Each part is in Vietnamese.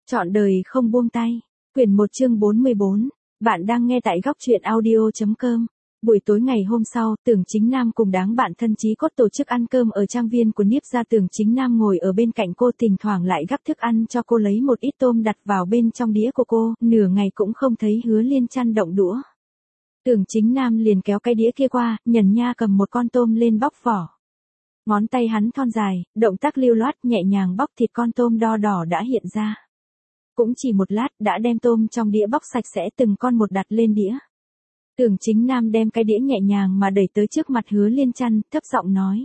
Trọn đời không buông tay. Quyển 1 chương 44. Bạn đang nghe tại góc truyện audio.com. Buổi tối ngày hôm sau, Tưởng Chính Nam cùng đám bạn thân chí cốt tổ chức ăn cơm ở trang viên của Niếp gia. Tưởng Chính Nam ngồi ở bên cạnh cô, thỉnh thoảng lại gắp thức ăn cho cô, lấy một ít tôm đặt vào bên trong đĩa của cô, nửa ngày cũng không thấy Hứa Liên Chăn động đũa. Tưởng Chính Nam liền kéo cái đĩa kia qua, nhần nha cầm một con tôm lên bóc vỏ. Ngón tay hắn thon dài, động tác lưu loát, nhẹ nhàng bóc thịt con tôm đo đỏ đã hiện ra. Cũng chỉ một lát đã đem tôm trong đĩa bóc sạch sẽ từng con một đặt lên đĩa. Tưởng Chính Nam đem cái đĩa nhẹ nhàng mà đẩy tới trước mặt Hứa Liên Chăn, thấp giọng nói.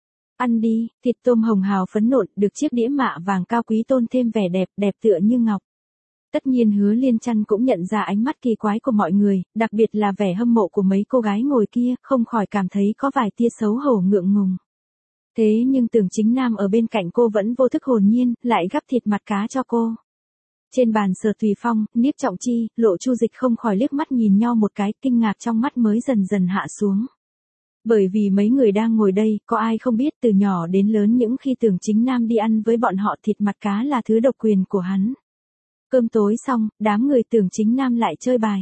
Ăn đi, thịt tôm hồng hào phấn nộn, được chiếc đĩa mạ vàng cao quý tôn thêm vẻ đẹp, đẹp tựa như ngọc. Tất nhiên Hứa Liên Chăn cũng nhận ra ánh mắt kỳ quái của mọi người, đặc biệt là vẻ hâm mộ của mấy cô gái ngồi kia, không khỏi cảm thấy có vài tia xấu hổ ngượng ngùng. Thế nhưng Tưởng Chính Nam ở bên cạnh cô vẫn vô thức hồn nhiên, lại gắp thịt mặt cá cho cô. Trên bàn Sở Thùy Phong, Niếp Trọng Chi, Lộ Chu Dịch không khỏi liếc mắt nhìn nhau một cái, kinh ngạc trong mắt mới dần dần hạ xuống. Bởi vì mấy người đang ngồi đây, có ai không biết từ nhỏ đến lớn những khi Tưởng Chính Nam đi ăn với bọn họ, thịt mặt cá là thứ độc quyền của hắn. Cơm tối xong, đám người Tưởng Chính Nam lại chơi bài.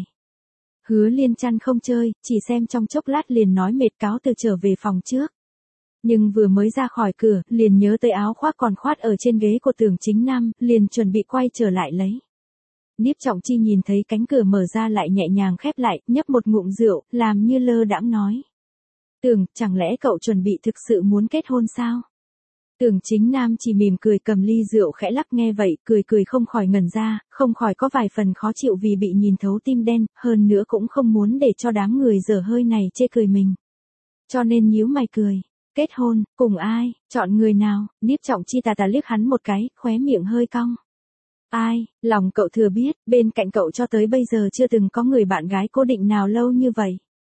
Hứa Liên Chăn không chơi, chỉ xem trong chốc lát liền nói mệt cáo từ trở về phòng trước. Nhưng vừa mới ra khỏi cửa, liền nhớ tới áo khoác còn khoát ở trên ghế của Tưởng Chính Nam, liền chuẩn bị quay trở lại lấy. Niếp Trọng Chi nhìn thấy cánh cửa mở ra lại nhẹ nhàng khép lại, nhấp một ngụm rượu, làm như lơ đãng nói. Tưởng, chẳng lẽ cậu chuẩn bị thực sự muốn kết hôn sao? Tưởng Chính Nam chỉ mỉm cười cầm ly rượu khẽ lắc, nghe vậy, cười không khỏi ngẩn ra, không khỏi có vài phần khó chịu vì bị nhìn thấu tim đen, hơn nữa cũng không muốn để cho đám người dở hơi này chê cười mình. Cho nên nhíu mày cười. Kết hôn, cùng ai, chọn người nào? Niếp Trọng Chi tà liếc hắn một cái, khóe miệng hơi cong. Ai, lòng cậu thừa biết, bên cạnh cậu cho tới bây giờ chưa từng có người bạn gái cố định nào lâu như vậy.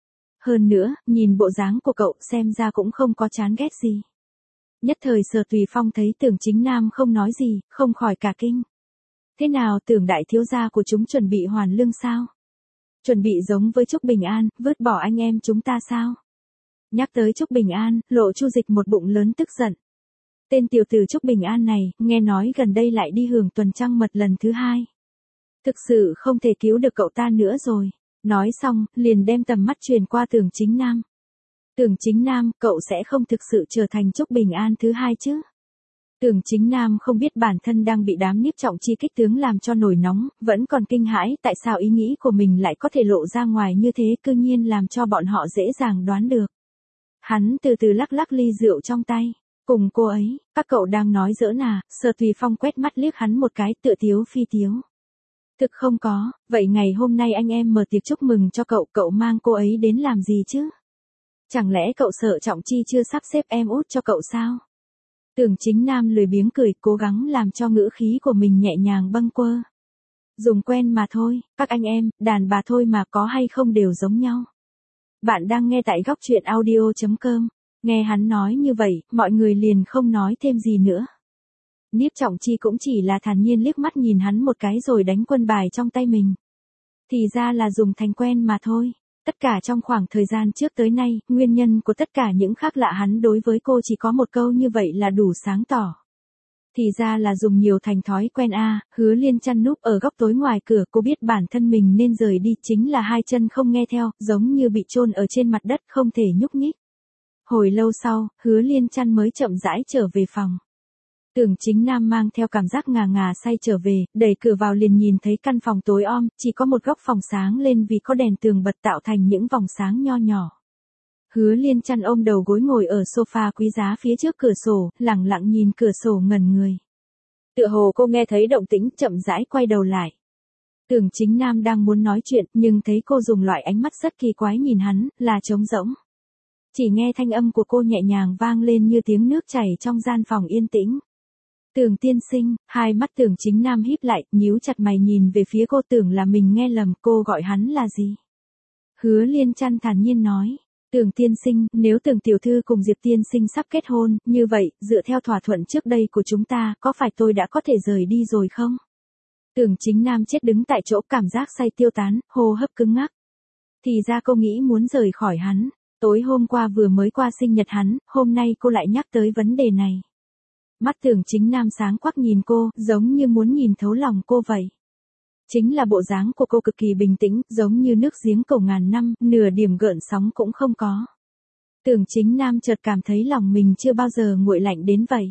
Hơn nữa, nhìn bộ dáng của cậu xem ra cũng không có chán ghét gì. Nhất thời Sở Thùy Phong thấy Tưởng Chính Nam không nói gì, không khỏi cả kinh. Thế nào, Tưởng đại thiếu gia của chúng chuẩn bị hoàn lương sao? Chuẩn bị giống với Trúc Bình An, vứt bỏ anh em chúng ta sao? Nhắc tới Trúc Bình An, Lộ Chu Dịch một bụng lớn tức giận. Tên tiểu tử Trúc Bình An này, nghe nói gần đây lại đi hưởng tuần trăng mật lần thứ 2. Thực sự không thể cứu được cậu ta nữa rồi. Nói xong, liền đem tầm mắt truyền qua Tưởng Chính Nam. Tưởng Chính Nam, cậu sẽ không thực sự trở thành Trúc Bình An thứ 2 chứ? Tưởng Chính Nam không biết bản thân đang bị đám Niếp Trọng Chi kích tướng làm cho nổi nóng, vẫn còn kinh hãi tại sao ý nghĩ của mình lại có thể lộ ra ngoài như thế, cư nhiên làm cho bọn họ dễ dàng đoán được. Hắn từ từ lắc lắc ly rượu trong tay. Cùng cô ấy, các cậu đang nói giỡn à? Sở Thùy Phong quét mắt liếc hắn một cái, tựa thiếu phi thiếu. Thực không có, vậy ngày hôm nay anh em mở tiệc chúc mừng cho cậu, cậu mang cô ấy đến làm gì chứ? Chẳng lẽ cậu sợ Trọng Chi chưa sắp xếp em út cho cậu sao? Tưởng Chính Nam lười biếng cười, cố gắng làm cho ngữ khí của mình nhẹ nhàng bâng quơ. Dùng quen mà thôi, các anh em, đàn bà thôi mà, có hay không đều giống nhau. Bạn đang nghe tại góc truyện audio.com. Nghe hắn nói như vậy, mọi người liền không nói thêm gì nữa. Niếp Trọng Chi cũng chỉ là thản nhiên liếc mắt nhìn hắn một cái rồi đánh quân bài trong tay mình. Thì ra là dùng thành quen mà thôi. Tất cả trong khoảng thời gian trước tới nay, nguyên nhân của tất cả những khác lạ hắn đối với cô chỉ có một câu như vậy là đủ sáng tỏ. Thì ra là dùng nhiều thành thói quen a. Hứa Liên Chăn núp ở góc tối ngoài cửa, cô biết bản thân mình nên rời đi, chính là hai chân không nghe theo, giống như bị chôn ở trên mặt đất không thể nhúc nhích. Hồi lâu sau, Hứa Liên Chăn mới chậm rãi trở về phòng. Tưởng Chính Nam mang theo cảm giác ngà ngà say trở về, đẩy cửa vào liền nhìn thấy căn phòng tối om, chỉ có một góc phòng sáng lên vì có đèn tường bật tạo thành những vòng sáng nho nhỏ. Hứa Liên Chăn ôm đầu gối ngồi ở sofa quý giá phía trước cửa sổ, lẳng lặng nhìn cửa sổ ngẩn người. Tựa hồ cô nghe thấy động tĩnh, chậm rãi quay đầu lại. Tưởng Chính Nam đang muốn nói chuyện, nhưng thấy cô dùng loại ánh mắt rất kỳ quái nhìn hắn, là trống rỗng. Chỉ nghe thanh âm của cô nhẹ nhàng vang lên như tiếng nước chảy trong gian phòng yên tĩnh. Tưởng tiên sinh, hai mắt Tưởng Chính Nam híp lại, nhíu chặt mày nhìn về phía cô, tưởng là mình nghe lầm, cô gọi hắn là gì? Hứa Liên Chăn thản nhiên nói. Tưởng tiên sinh, nếu Tưởng tiểu thư cùng Diệp tiên sinh sắp kết hôn, như vậy, dựa theo thỏa thuận trước đây của chúng ta, có phải tôi đã có thể rời đi rồi không? Tưởng Chính Nam chết đứng tại chỗ, cảm giác say tiêu tán, hô hấp cứng ngắc. Thì ra cô nghĩ muốn rời khỏi hắn. Tối hôm qua vừa mới qua sinh nhật hắn, hôm nay cô lại nhắc tới vấn đề này. Mắt Tưởng Chính Nam sáng quắc nhìn cô, giống như muốn nhìn thấu lòng cô vậy. Chính là bộ dáng của cô cực kỳ bình tĩnh, giống như nước giếng cổ ngàn năm, nửa điểm gợn sóng cũng không có. Tưởng Chính Nam chợt cảm thấy lòng mình chưa bao giờ nguội lạnh đến vậy.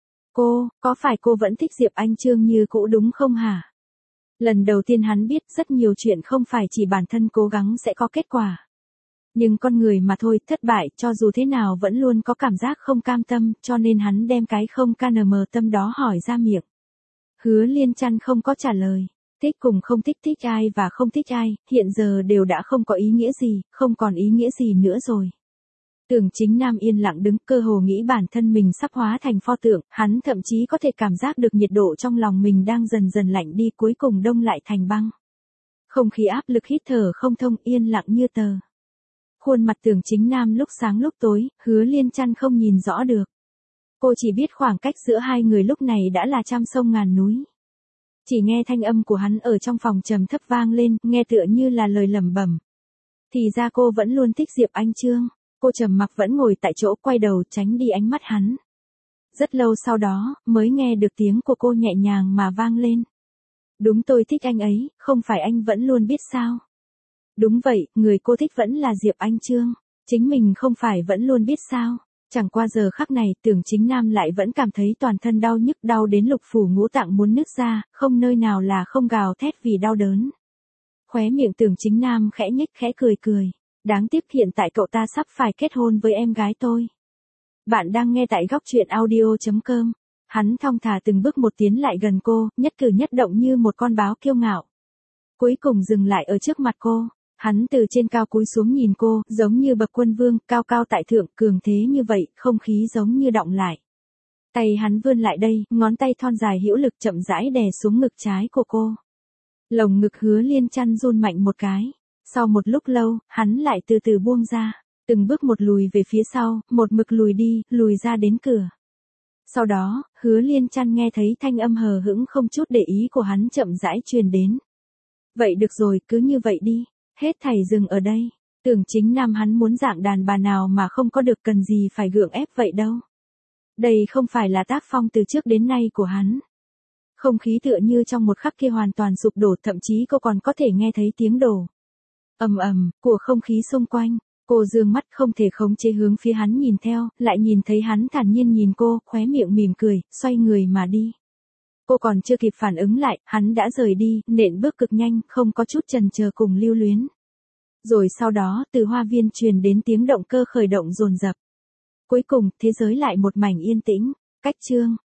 Có phải cô vẫn thích Diệp Anh Chương như cũ đúng không hả? Lần đầu tiên hắn biết rất nhiều chuyện không phải chỉ bản thân cố gắng sẽ có kết quả. Nhưng con người mà thôi, thất bại cho dù thế nào vẫn luôn có cảm giác không cam tâm, cho nên hắn đem cái không KNM tâm đó hỏi ra miệng. Hứa Liên Trăn không có trả lời. Thích cùng không thích, thích ai và không thích ai, hiện giờ đều đã không có ý nghĩa gì, không còn ý nghĩa gì nữa rồi. Tưởng Chính Nam yên lặng đứng, cơ hồ nghĩ bản thân mình sắp hóa thành pho tượng, hắn thậm chí có thể cảm giác được nhiệt độ trong lòng mình đang dần dần lạnh đi, cuối cùng đông lại thành băng. Không khí áp lực, hít thở không thông, yên lặng như tờ. Khuôn mặt Tưởng Chính Nam lúc sáng lúc tối, Hứa Liên Trăn không nhìn rõ được. Cô chỉ biết khoảng cách giữa hai người lúc này đã là trăm sông ngàn núi. Chỉ nghe thanh âm của hắn ở trong phòng trầm thấp vang lên, nghe tựa như là lời lẩm bẩm. Thì ra cô vẫn luôn thích Diệp Anh Chương. Cô trầm mặc vẫn ngồi tại chỗ, quay đầu tránh đi ánh mắt hắn. Rất lâu sau đó, mới nghe được tiếng của cô nhẹ nhàng mà vang lên. Đúng, tôi thích anh ấy, không phải anh vẫn luôn biết sao? Đúng vậy, người cô thích vẫn là Diệp Anh Chương. Chính mình không phải vẫn luôn biết sao? Chẳng qua giờ khắc này, Tưởng Chính Nam lại vẫn cảm thấy toàn thân đau nhức, đau đến lục phủ ngũ tạng muốn nứt ra, không nơi nào là không gào thét vì đau đớn. Khóe miệng Tưởng Chính Nam khẽ nhếch, khẽ cười cười. Đáng tiếc hiện tại cậu ta sắp phải kết hôn với em gái tôi. Bạn đang nghe tại góc truyện audio.com. Hắn thong thả từng bước một tiến lại gần cô, nhất cử nhất động như một con báo kiêu ngạo. Cuối cùng dừng lại ở trước mặt cô. Hắn từ trên cao cúi xuống nhìn cô, giống như bậc quân vương, cao cao tại thượng, cường thế như vậy, không khí giống như đọng lại. Tay hắn vươn lại đây, ngón tay thon dài hữu lực chậm rãi đè xuống ngực trái của cô. Lồng ngực Hứa Liên Trăn run mạnh một cái. Sau một lúc lâu, hắn lại từ từ buông ra, từng bước một lùi về phía sau, một mực lùi đi, lùi ra đến cửa. Sau đó, Hứa Liên Trăn nghe thấy thanh âm hờ hững không chút để ý của hắn chậm rãi truyền đến. Vậy được rồi, cứ như vậy đi, hết thảy dừng ở đây. Tưởng Chính Nam hắn muốn dạng đàn bà nào mà không có được, cần gì phải gượng ép vậy đâu. Đây không phải là tác phong từ trước đến nay của hắn. Không khí tựa như trong một khắc kia hoàn toàn sụp đổ, thậm chí cô còn có thể nghe thấy tiếng đổ ầm ầm của không khí xung quanh. Cô dương mắt không thể khống chế hướng phía hắn nhìn theo, lại nhìn thấy hắn thản nhiên nhìn cô, khóe miệng mỉm cười, xoay người mà đi. Cô còn chưa kịp phản ứng lại, hắn đã rời đi, nện bước cực nhanh, không có chút chần chờ cùng lưu luyến. Rồi sau đó, từ hoa viên truyền đến tiếng động cơ khởi động dồn dập. Cuối cùng, thế giới lại một mảnh yên tĩnh. Cách chương